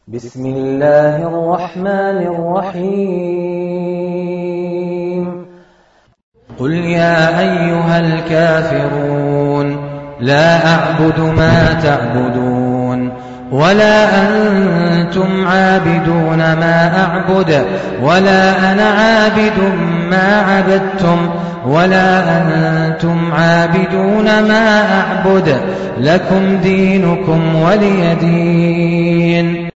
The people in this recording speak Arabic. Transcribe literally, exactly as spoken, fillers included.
بسم الله الرحمن الرحيم قل يا أيها الكافرون لا أعبد ما تعبدون ولا أنتم عابدون ما أعبد ولا أنا عابد ما عبدتم ولا أنتم عابدون ما أعبد لكم دينكم ولي دين.